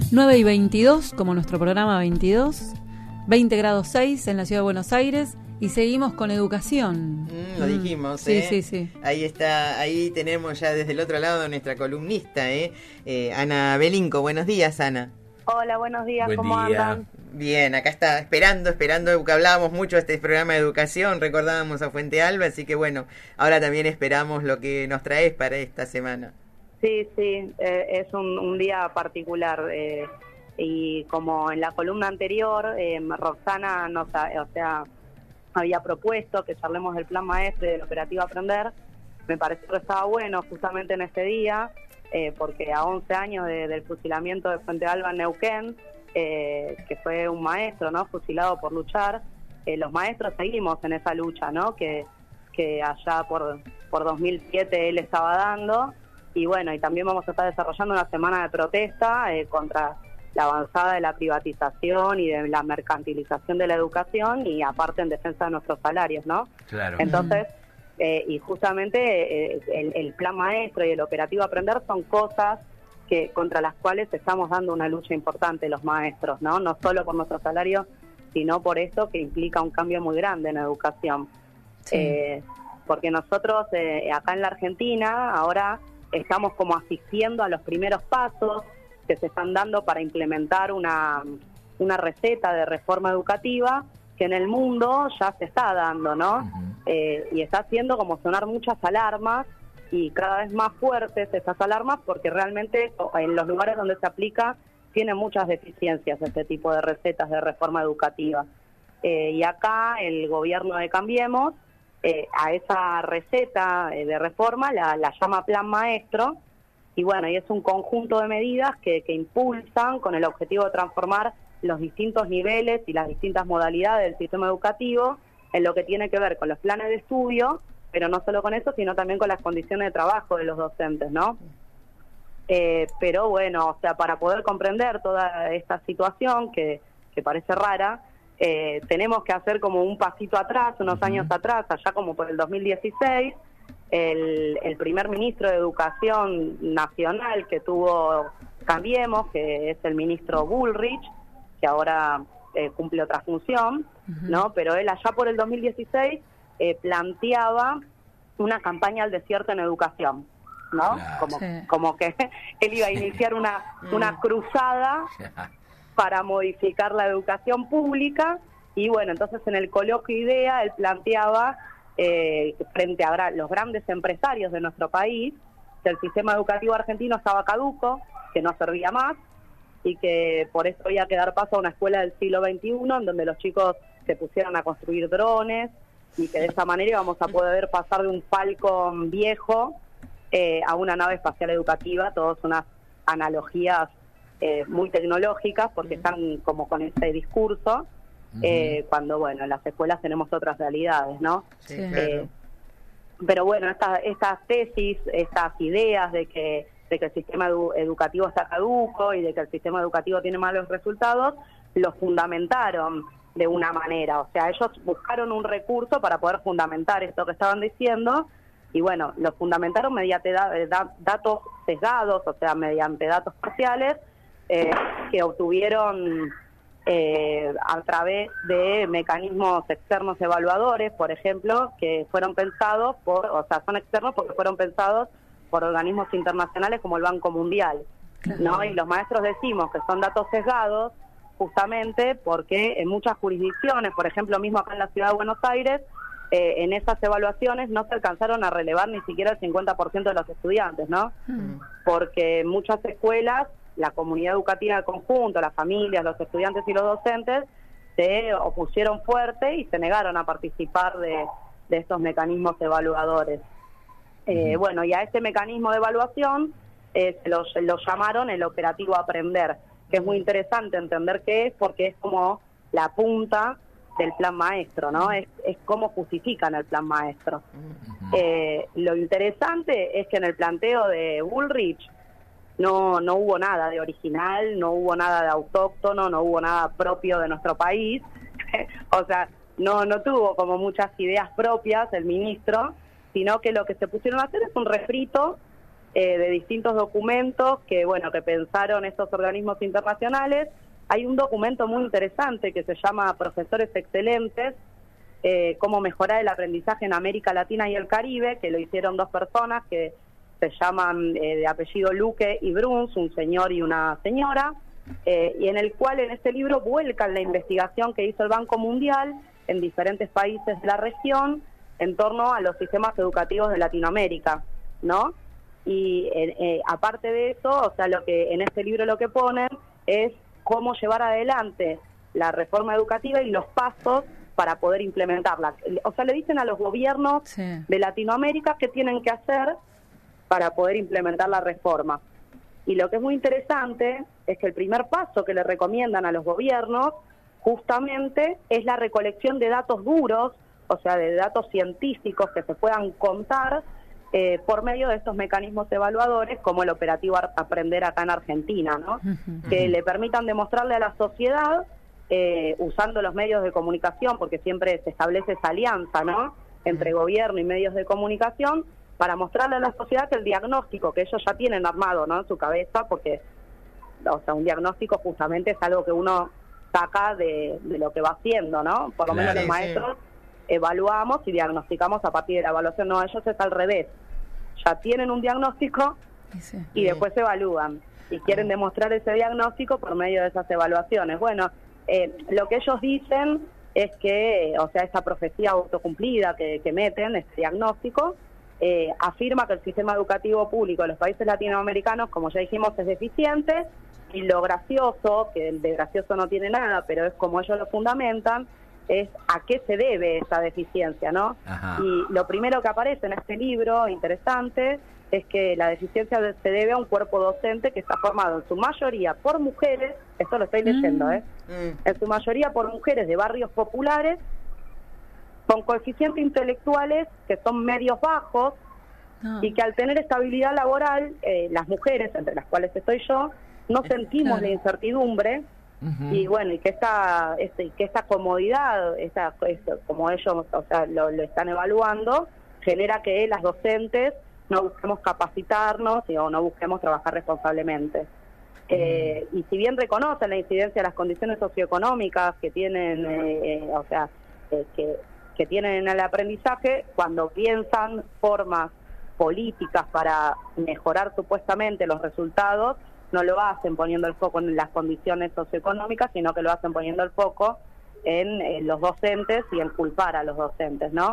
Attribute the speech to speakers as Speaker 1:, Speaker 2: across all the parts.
Speaker 1: 9:22, como nuestro programa 22, 20 grados 6 en la ciudad de Buenos Aires, y seguimos con educación.
Speaker 2: Lo dijimos,
Speaker 1: sí, sí, sí.
Speaker 2: Ahí está, ahí tenemos ya desde el otro lado nuestra columnista, Ana Belinco. Buenos días, Ana.
Speaker 3: Hola, buenos días,
Speaker 4: Buen
Speaker 3: ¿cómo
Speaker 4: día.
Speaker 3: andan?
Speaker 2: Bien, acá está, esperando, que hablábamos mucho de este programa de educación, recordábamos a Fuente Alba, así que bueno, ahora también esperamos lo que nos traes para esta semana.
Speaker 3: Sí, es un día particular y como en la columna anterior, Roxana había propuesto que charlemos del plan maestro y del operativo Aprender. Me pareció que estaba bueno justamente en este día, porque a 11 años del fusilamiento de Fuente Alba en Neuquén, que fue un maestro, ¿no?, fusilado por luchar, los maestros seguimos en esa lucha, ¿no?, que allá por 2007 él estaba dando. Y bueno, y también vamos a estar desarrollando una semana de protesta contra la avanzada de la privatización y de la mercantilización de la educación, y aparte en defensa de nuestros salarios, ¿no?
Speaker 4: Claro.
Speaker 3: Entonces, y justamente el plan maestro y el operativo Aprender son cosas contra las cuales estamos dando una lucha importante los maestros, ¿no? No solo por nuestro salario, sino por esto que implica un cambio muy grande en educación. Sí. Porque nosotros acá en la Argentina ahora estamos como asistiendo a los primeros pasos que se están dando para implementar una receta de reforma educativa que en el mundo ya se está dando, ¿no? Y está haciendo como sonar muchas alarmas, y cada vez más fuertes esas alarmas, porque realmente en los lugares donde se aplica tiene muchas deficiencias este tipo de recetas de reforma educativa. Y acá el gobierno de Cambiemos a esa receta de reforma la llama Plan Maestro, y bueno, y es un conjunto de medidas que impulsan con el objetivo de transformar los distintos niveles y las distintas modalidades del sistema educativo en lo que tiene que ver con los planes de estudio, pero no solo con eso, sino también con las condiciones de trabajo de los docentes, ¿no? Pero bueno, o sea, para poder comprender toda esta situación que parece rara, tenemos que hacer como un pasito atrás, unos años atrás, allá como por el 2016, el primer ministro de Educación Nacional que tuvo Cambiemos, que es el ministro Bullrich, que ahora cumple otra función, ¿no? Pero él allá por el 2016 planteaba una campaña al desierto en educación, ¿no?
Speaker 4: Claro.
Speaker 3: Como que él iba a iniciar una cruzada para modificar la educación pública. Y bueno, entonces en el coloquio IDEA él planteaba frente a los grandes empresarios de nuestro país que el sistema educativo argentino estaba caduco, que no servía más, y que por eso había que dar paso a una escuela del siglo XXI en donde los chicos se pusieran a construir drones, y que de esa manera íbamos a poder pasar de un Falcon viejo a una nave espacial educativa, todas unas analogías muy tecnológicas, porque están como con ese discurso, cuando, bueno, en las escuelas tenemos otras realidades, ¿no?
Speaker 2: Sí, claro.
Speaker 3: Pero bueno, estas tesis, estas ideas de que el sistema educativo está caduco y de que el sistema educativo tiene malos resultados, lo fundamentaron de una manera. O sea, ellos buscaron un recurso para poder fundamentar esto que estaban diciendo, y bueno, lo fundamentaron mediante datos sesgados, o sea, mediante datos parciales, que obtuvieron a través de mecanismos externos evaluadores, por ejemplo, que fueron pensados son externos porque fueron pensados por organismos internacionales como el Banco Mundial, ¿no? Y los maestros decimos que son datos sesgados justamente porque en muchas jurisdicciones, por ejemplo, mismo acá en la ciudad de Buenos Aires, en esas evaluaciones no se alcanzaron a relevar ni siquiera el 50% de los estudiantes, ¿no? Porque en muchas escuelas, la comunidad educativa en conjunto, las familias, los estudiantes y los docentes, se opusieron fuerte y se negaron a participar de estos mecanismos evaluadores. Bueno, y a este mecanismo de evaluación lo llamaron el operativo Aprender, que es muy interesante entender qué es, porque es como la punta del plan maestro, ¿no? Es cómo justifican el plan maestro. Lo interesante es que en el planteo de Bullrich no hubo nada de original, no hubo nada de autóctono, no hubo nada propio de nuestro país. O sea, no tuvo como muchas ideas propias el ministro, sino que lo que se pusieron a hacer es un refrito de distintos documentos que, bueno, que pensaron estos organismos internacionales. Hay un documento muy interesante que se llama Profesores Excelentes, cómo mejorar el aprendizaje en América Latina y el Caribe, que lo hicieron dos personas que se llaman de apellido Luque y Bruns, un señor y una señora, y en el cual en este libro vuelcan la investigación que hizo el Banco Mundial en diferentes países de la región en torno a los sistemas educativos de Latinoamérica, ¿no? Y aparte de eso, o sea, lo que en este libro lo que ponen es cómo llevar adelante la reforma educativa y los pasos para poder implementarla. O sea, le dicen a los gobiernos de Latinoamérica qué tienen que hacer para poder implementar la reforma. Y lo que es muy interesante es que el primer paso que le recomiendan a los gobiernos justamente es la recolección de datos duros, o sea, de datos científicos que se puedan contar por medio de estos mecanismos evaluadores, como el operativo Aprender acá en Argentina, ¿no? Que le permitan demostrarle a la sociedad, usando los medios de comunicación, porque siempre se establece esa alianza, ¿no?, entre gobierno y medios de comunicación, para mostrarle a la sociedad que el diagnóstico que ellos ya tienen armado, ¿no?, en su cabeza, porque, o sea, un diagnóstico justamente es algo que uno saca de lo que va haciendo, ¿no? Por lo menos los maestros evaluamos y diagnosticamos a partir de la evaluación. No, ellos es al revés. Ya tienen un diagnóstico y después evalúan. Y quieren demostrar ese diagnóstico por medio de esas evaluaciones. Bueno, lo que ellos dicen es que, o sea, esta profecía autocumplida que meten, este diagnóstico, afirma que el sistema educativo público de los países latinoamericanos, como ya dijimos, es deficiente, y lo gracioso, que de gracioso no tiene nada, pero es como ellos lo fundamentan, es a qué se debe esa deficiencia, ¿no? Ajá. Y lo primero que aparece en este libro, interesante, es que la deficiencia se debe a un cuerpo docente que está formado en su mayoría por mujeres, esto lo estoy leyendo, en su mayoría por mujeres de barrios populares, con coeficientes intelectuales que son medios bajos, y que al tener estabilidad laboral, las mujeres, entre las cuales estoy yo, no sentimos la incertidumbre, y bueno, y que esta comodidad, como ellos, o sea, lo están evaluando, genera que las docentes no busquemos capacitarnos o no busquemos trabajar responsablemente. Y si bien reconocen la incidencia de las condiciones socioeconómicas que tienen, o sea, que tienen en el aprendizaje, cuando piensan formas políticas para mejorar supuestamente los resultados, no lo hacen poniendo el foco en las condiciones socioeconómicas, sino que lo hacen poniendo el foco en los docentes y en culpar a los docentes, ¿no?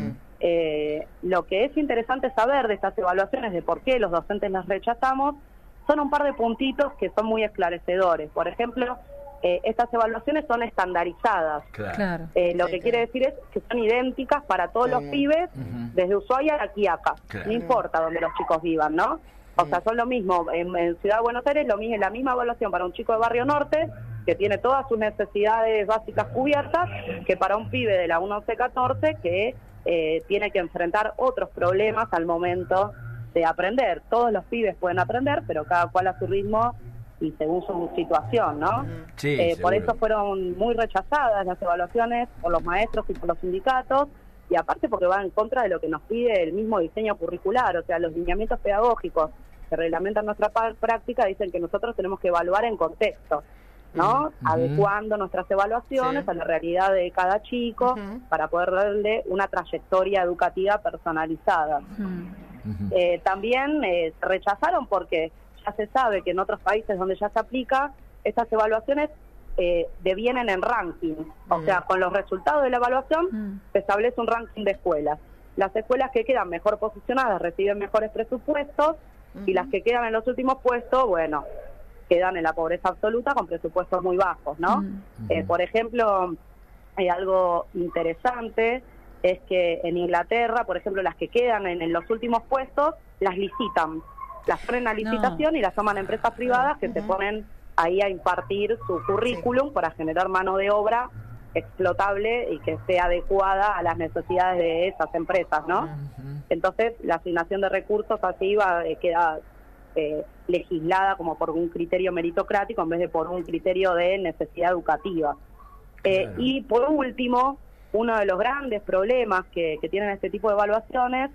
Speaker 3: Lo que es interesante saber de estas evaluaciones, de por qué los docentes las rechazamos, son un par de puntitos que son muy esclarecedores. Por ejemplo, estas evaluaciones son estandarizadas. Claro. Lo que quiere decir es que son idénticas para todos los pibes, desde Ushuaia a Quiaca. No importa donde los chicos vivan, ¿no? O sea, son lo mismo en Ciudad de Buenos Aires, lo mismo, la misma evaluación para un chico de Barrio Norte, que tiene todas sus necesidades básicas cubiertas, que para un pibe de la 11-14 que tiene que enfrentar otros problemas al momento de aprender. Todos los pibes pueden aprender, pero cada cual a su ritmo y según su situación, ¿no? Por eso fueron muy rechazadas las evaluaciones por los maestros y por los sindicatos, y aparte porque va en contra de lo que nos pide el mismo diseño curricular. O sea, los lineamientos pedagógicos que reglamentan nuestra práctica dicen que nosotros tenemos que evaluar en contexto, ¿no? Adecuando nuestras evaluaciones a la realidad de cada chico para poder darle una trayectoria educativa personalizada. También se rechazaron porque ya se sabe que en otros países donde ya se aplica, estas evaluaciones devienen en ranking. O sea, con los resultados de la evaluación se establece un ranking de escuelas. Las escuelas que quedan mejor posicionadas reciben mejores presupuestos, y las que quedan en los últimos puestos, bueno, quedan en la pobreza absoluta con presupuestos muy bajos, ¿no? Por ejemplo, hay algo interesante, es que en Inglaterra, por ejemplo, las que quedan en los últimos puestos, las licitan. Las ponen a licitación y las toman empresas privadas que se ponen ahí a impartir su currículum para generar mano de obra explotable y que sea adecuada a las necesidades de esas empresas, ¿no? Entonces, la asignación de recursos así queda legislada como por un criterio meritocrático en vez de por un criterio de necesidad educativa. Y por último, uno de los grandes problemas que tienen este tipo de evaluaciones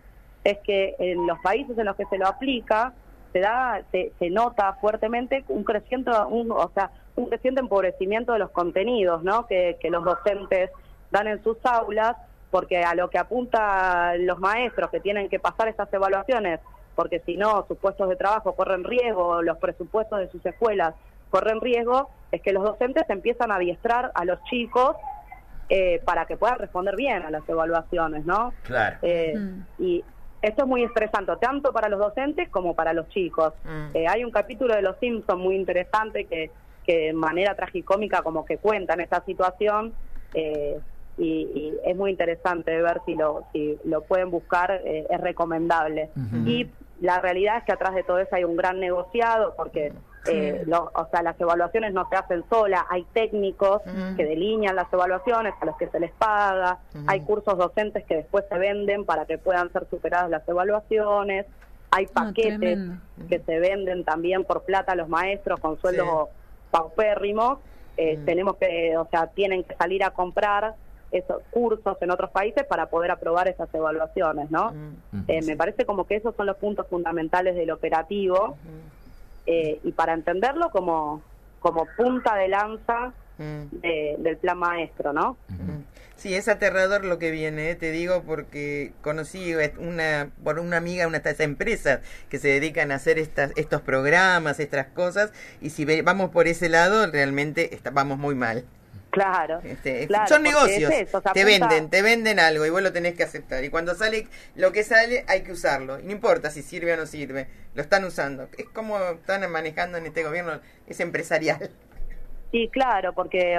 Speaker 3: es que en los países en los que se lo aplica, se nota fuertemente un creciente empobrecimiento de los contenidos, ¿no? que los docentes dan en sus aulas, porque a lo que apuntan los maestros que tienen que pasar estas evaluaciones, porque si no sus puestos de trabajo corren riesgo, los presupuestos de sus escuelas corren riesgo, es que los docentes empiezan a adiestrar a los chicos para que puedan responder bien a las evaluaciones, ¿no?
Speaker 4: Claro.
Speaker 3: Y esto es muy estresante, tanto para los docentes como para los chicos. Hay un capítulo de Los Simpsons muy interesante que de manera tragicómica como que cuentan esta situación, y es muy interesante ver si lo pueden buscar, es recomendable. Y la realidad es que atrás de todo eso hay un gran negociado, porque las evaluaciones no se hacen solas, hay técnicos que delinean las evaluaciones, a los que se les paga, hay cursos docentes que después se venden para que puedan ser superadas las evaluaciones, hay paquetes que se venden también por plata a los maestros con sueldos paupérrimos. Tenemos que, tienen que salir a comprar esos cursos en otros países para poder aprobar esas evaluaciones, ¿no? Me parece como que esos son los puntos fundamentales del operativo, y para entenderlo como punta de lanza del plan maestro, ¿no?
Speaker 2: Sí, es aterrador lo que viene, te digo, porque conocí por una amiga una de estas empresas que se dedican a hacer estos programas, estas cosas, y si vamos por ese lado, realmente vamos muy mal.
Speaker 3: Claro, claro,
Speaker 2: son negocios,
Speaker 3: es eso,
Speaker 2: te venden algo y vos lo tenés que aceptar, y cuando sale lo que sale hay que usarlo, y no importa si sirve o no sirve, lo están usando. Es como están manejando en este gobierno, es empresarial.
Speaker 3: Sí, claro, porque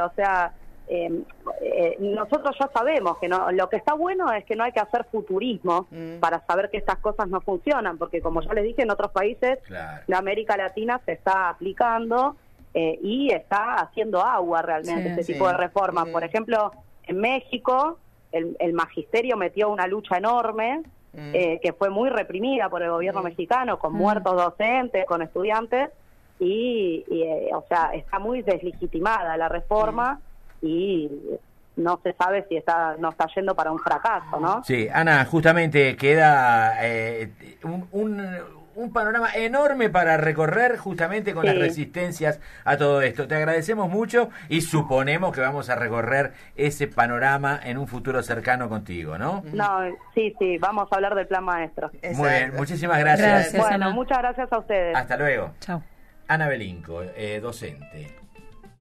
Speaker 3: nosotros ya sabemos que lo que está bueno es que no hay que hacer futurismo para saber que estas cosas no funcionan, porque como ya les dije, en otros países de América Latina se está aplicando, y está haciendo agua realmente tipo de reformas. Por ejemplo, en México el magisterio metió una lucha enorme, que fue muy reprimida por el gobierno mexicano, con muertos docentes, con estudiantes, y está muy deslegitimada la reforma, y no se sabe si no está yendo para un fracaso, ¿no?
Speaker 4: Sí, Ana, justamente queda un panorama enorme para recorrer, justamente con las resistencias a todo esto. Te agradecemos mucho y suponemos que vamos a recorrer ese panorama en un futuro cercano contigo, ¿no?
Speaker 3: No, sí, vamos a hablar del plan maestro.
Speaker 4: Muy bien, muchísimas gracias.
Speaker 3: Bueno, muchas gracias a ustedes.
Speaker 4: Hasta luego.
Speaker 1: Chao.
Speaker 4: Ana Belinco, docente.